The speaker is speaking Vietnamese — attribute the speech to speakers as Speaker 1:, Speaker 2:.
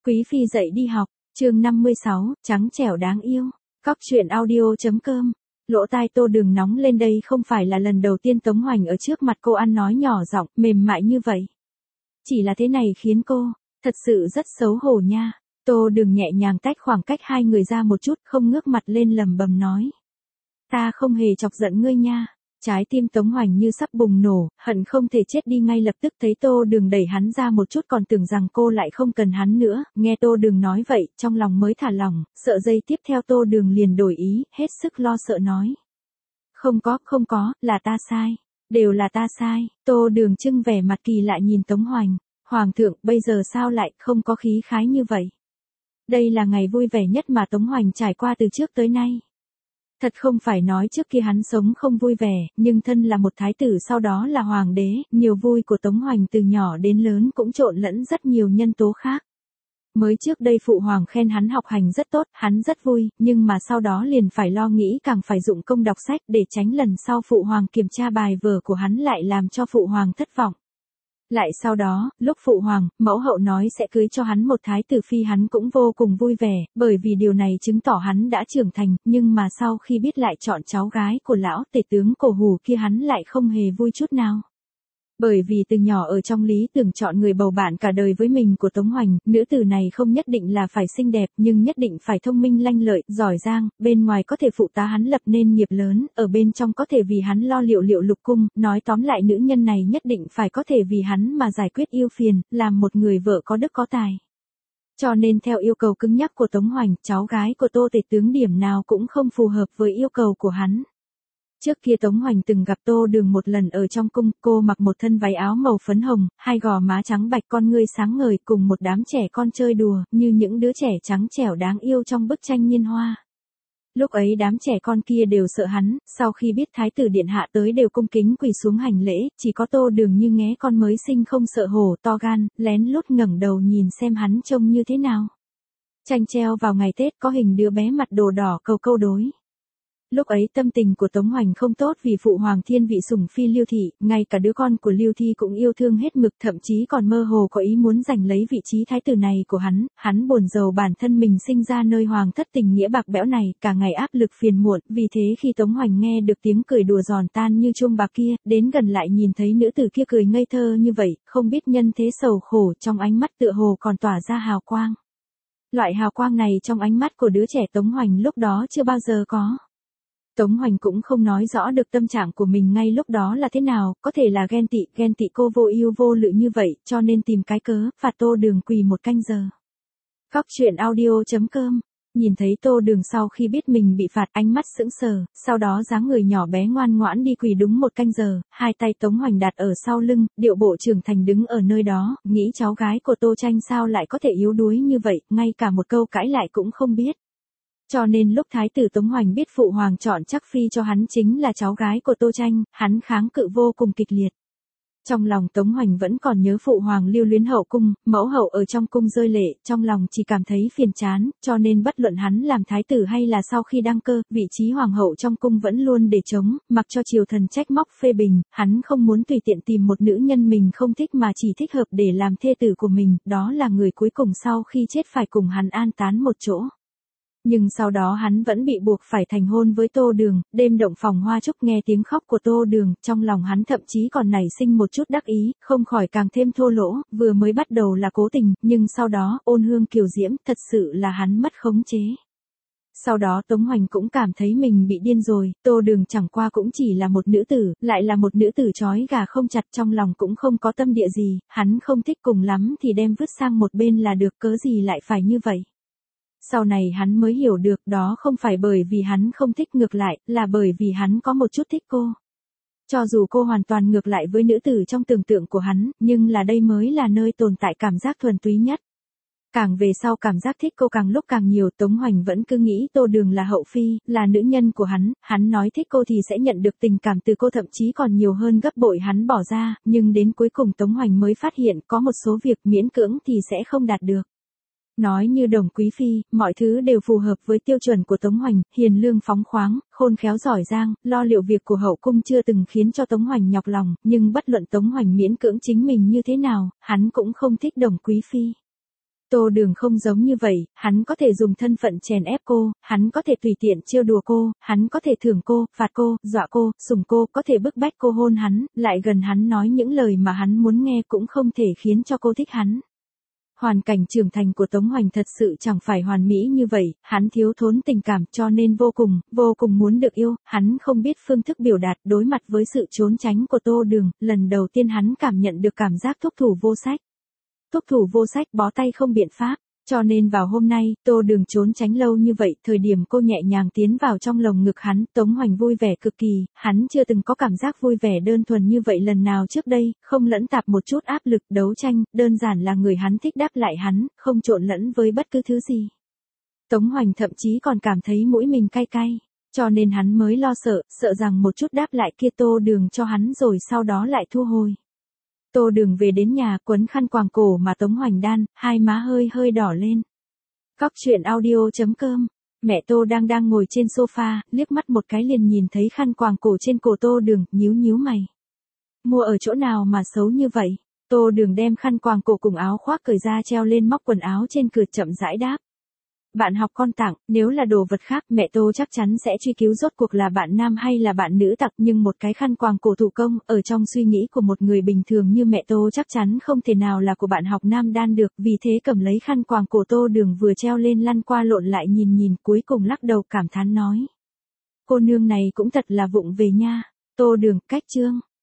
Speaker 1: Quý phi dậy đi học, chương 56, trắng trẻo đáng yêu. Cóc truyện audio.com. Lỗ tai Tô Đường nóng lên, đây không phải là lần đầu tiên Tống Hoành ở trước mặt cô ăn nói nhỏ giọng, mềm mại như vậy. Chỉ là thế này khiến cô, thật sự rất xấu hổ nha. Tô Đường nhẹ nhàng tách khoảng cách hai người ra một chút, không ngước mặt lên lẩm bẩm nói. Ta không hề chọc giận ngươi nha. Trái tim Tống Hoành như sắp bùng nổ, hận không thể chết đi ngay lập tức, thấy Tô Đường đẩy hắn ra một chút còn tưởng rằng cô lại không cần hắn nữa, nghe Tô Đường nói vậy, trong lòng mới thả lỏng, sợ giây tiếp theo Tô Đường liền đổi ý, hết sức lo sợ nói. Không có, là ta sai, đều là ta sai. Tô Đường trưng vẻ mặt kỳ lạ nhìn Tống Hoành, Hoàng thượng, bây giờ sao lại không có khí khái như vậy? Đây là ngày vui vẻ nhất mà Tống Hoành trải qua từ trước tới nay. Thật không phải nói trước kia hắn sống không vui vẻ, nhưng thân là một thái tử sau đó là hoàng đế, niềm vui của Tống Hoành từ nhỏ đến lớn cũng trộn lẫn rất nhiều nhân tố khác. Mới trước đây phụ hoàng khen hắn học hành rất tốt, hắn rất vui, nhưng mà sau đó liền phải lo nghĩ càng phải dụng công đọc sách để tránh lần sau phụ hoàng kiểm tra bài vở của hắn lại làm cho phụ hoàng thất vọng. Lại sau đó, lúc phụ hoàng, mẫu hậu nói sẽ cưới cho hắn một thái tử phi hắn cũng vô cùng vui vẻ, bởi vì điều này chứng tỏ hắn đã trưởng thành, nhưng mà sau khi biết lại chọn cháu gái của lão tể tướng Cổ Hủ kia hắn lại không hề vui chút nào. Bởi vì từ nhỏ ở trong lý tưởng chọn người bầu bạn cả đời với mình của Tống Hoành, nữ tử này không nhất định là phải xinh đẹp nhưng nhất định phải thông minh lanh lợi, giỏi giang, bên ngoài có thể phụ tá hắn lập nên nghiệp lớn, ở bên trong có thể vì hắn lo liệu lục cung, nói tóm lại nữ nhân này nhất định phải có thể vì hắn mà giải quyết ưu phiền, làm một người vợ có đức có tài. Cho nên theo yêu cầu cứng nhắc của Tống Hoành, cháu gái của Tô tể tướng điểm nào cũng không phù hợp với yêu cầu của hắn. Trước kia Tống Hoành từng gặp Tô Đường một lần ở trong cung, cô mặc một thân váy áo màu phấn hồng, hai gò má trắng bạch, con ngươi sáng ngời, cùng một đám trẻ con chơi đùa, như những đứa trẻ trắng trẻo đáng yêu trong bức tranh Niên Hoa. Lúc ấy đám trẻ con kia đều sợ hắn, sau khi biết thái tử điện hạ tới đều cung kính quỳ xuống hành lễ, chỉ có Tô Đường như nghé con mới sinh không sợ hổ, to gan, lén lút ngẩng đầu nhìn xem hắn trông như thế nào. Tranh treo vào ngày Tết có hình đứa bé mặt đồ đỏ cầu câu đối. Lúc ấy tâm tình của Tống Hoành không tốt vì phụ hoàng thiên vị sủng phi Lưu Thị, ngay cả đứa con của Lưu Thi cũng yêu thương hết mực, thậm chí còn mơ hồ có ý muốn giành lấy vị trí thái tử này của hắn buồn rầu bản thân mình sinh ra nơi hoàng thất tình nghĩa bạc bẽo này, cả ngày áp lực phiền muộn, vì thế khi Tống Hoành nghe được tiếng cười đùa giòn tan như chuông bạc kia, đến gần lại nhìn thấy nữ tử kia cười ngây thơ như vậy, không biết nhân thế sầu khổ, trong ánh mắt tựa hồ còn tỏa ra hào quang. Loại hào quang này trong ánh mắt của đứa trẻ Tống Hoành lúc đó chưa bao giờ có. Tống Hoành cũng không nói rõ được tâm trạng của mình ngay lúc đó là thế nào, có thể là ghen tị cô vô ưu vô lự như vậy, cho nên tìm cái cớ, phạt Tô Đường quỳ một canh giờ. Cóc truyện audio.com. Nhìn thấy Tô Đường sau khi biết mình bị phạt, ánh mắt sững sờ, sau đó dáng người nhỏ bé ngoan ngoãn đi quỳ đúng một canh giờ, hai tay Tống Hoành đặt ở sau lưng, điệu bộ trưởng thành đứng ở nơi đó, nghĩ cháu gái của Tô Tranh sao lại có thể yếu đuối như vậy, ngay cả một câu cãi lại cũng không biết. Cho nên lúc thái tử Tống Hoành biết phụ hoàng chọn chắc phi cho hắn chính là cháu gái của Tô Tranh, hắn kháng cự vô cùng kịch liệt. Trong lòng Tống Hoành vẫn còn nhớ phụ hoàng lưu luyến hậu cung, mẫu hậu ở trong cung rơi lệ, trong lòng chỉ cảm thấy phiền chán, cho nên bất luận hắn làm thái tử hay là sau khi đăng cơ, vị trí hoàng hậu trong cung vẫn luôn để trống, mặc cho triều thần trách móc phê bình, hắn không muốn tùy tiện tìm một nữ nhân mình không thích mà chỉ thích hợp để làm thê tử của mình, đó là người cuối cùng sau khi chết phải cùng hắn an tán một chỗ. Nhưng sau đó hắn vẫn bị buộc phải thành hôn với Tô Đường, đêm động phòng hoa trúc nghe tiếng khóc của Tô Đường, trong lòng hắn thậm chí còn nảy sinh một chút đắc ý, không khỏi càng thêm thô lỗ, vừa mới bắt đầu là cố tình, nhưng sau đó, ôn hương kiều diễm, thật sự là hắn mất khống chế. Sau đó Tống Hoành cũng cảm thấy mình bị điên rồi, Tô Đường chẳng qua cũng chỉ là một nữ tử, lại là một nữ tử trói gà không chặt, trong lòng cũng không có tâm địa gì, hắn không thích cùng lắm thì đem vứt sang một bên là được, cớ gì lại phải như vậy. Sau này hắn mới hiểu được đó không phải bởi vì hắn không thích, ngược lại, là bởi vì hắn có một chút thích cô. Cho dù cô hoàn toàn ngược lại với nữ tử trong tưởng tượng của hắn, nhưng là đây mới là nơi tồn tại cảm giác thuần túy nhất. Càng về sau cảm giác thích cô càng lúc càng nhiều, Tống Hoành vẫn cứ nghĩ Tô Đường là hậu phi, là nữ nhân của hắn nói thích cô thì sẽ nhận được tình cảm từ cô, thậm chí còn nhiều hơn gấp bội hắn bỏ ra, nhưng đến cuối cùng Tống Hoành mới phát hiện có một số việc miễn cưỡng thì sẽ không đạt được. Nói như Đồng quý phi, mọi thứ đều phù hợp với tiêu chuẩn của Tống Hoành, hiền lương phóng khoáng, khôn khéo giỏi giang, lo liệu việc của hậu cung chưa từng khiến cho Tống Hoành nhọc lòng, nhưng bất luận Tống Hoành miễn cưỡng chính mình như thế nào, hắn cũng không thích Đồng quý phi. Tô Đường không giống như vậy, hắn có thể dùng thân phận chèn ép cô, hắn có thể tùy tiện trêu đùa cô, hắn có thể thưởng cô, phạt cô, dọa cô, sủng cô, có thể bức bách cô hôn hắn, lại gần hắn nói những lời mà hắn muốn nghe cũng không thể khiến cho cô thích hắn. Hoàn cảnh trưởng thành của Tống Hoành thật sự chẳng phải hoàn mỹ như vậy, hắn thiếu thốn tình cảm cho nên vô cùng muốn được yêu, hắn không biết phương thức biểu đạt đối mặt với sự trốn tránh của Tô Đường, lần đầu tiên hắn cảm nhận được cảm giác thúc thủ vô sách. Thúc thủ vô sách bó tay không biện pháp, cho nên vào hôm nay, Tô Đường trốn tránh lâu như vậy, thời điểm cô nhẹ nhàng tiến vào trong lồng ngực hắn, Tống Hoành vui vẻ cực kỳ, hắn chưa từng có cảm giác vui vẻ đơn thuần như vậy lần nào trước đây, không lẫn tạp một chút áp lực đấu tranh, đơn giản là người hắn thích đáp lại hắn, không trộn lẫn với bất cứ thứ gì. Tống Hoành thậm chí còn cảm thấy mũi mình cay cay, cho nên hắn mới lo sợ rằng một chút đáp lại kia Tô Đường cho hắn rồi sau đó lại thu hồi. Tô Đường về đến nhà quấn khăn quàng cổ mà Tống Hoành đan, hai má hơi đỏ lên. Cóc truyện audio.com. Mẹ Tô đang ngồi trên sofa, liếc mắt một cái liền nhìn thấy khăn quàng cổ trên cổ Tô Đường, nhíu mày. Mua ở chỗ nào mà xấu như vậy? Tô Đường đem khăn quàng cổ cùng áo khoác cởi ra treo lên móc quần áo trên cửa chậm rãi đáp. Bạn học con tặng, nếu là đồ vật khác mẹ Tô chắc chắn sẽ truy cứu rốt cuộc là bạn nam hay là bạn nữ tặng, nhưng một cái khăn quàng cổ thủ công, ở trong suy nghĩ của một người bình thường như mẹ Tô chắc chắn không thể nào là của bạn học nam đan được, vì thế cầm lấy khăn quàng cổ Tô Đường vừa treo lên lăn qua lộn lại nhìn cuối cùng lắc đầu cảm thán nói. Cô nương này cũng thật là vụng về nha. Tô Đường, cách chương.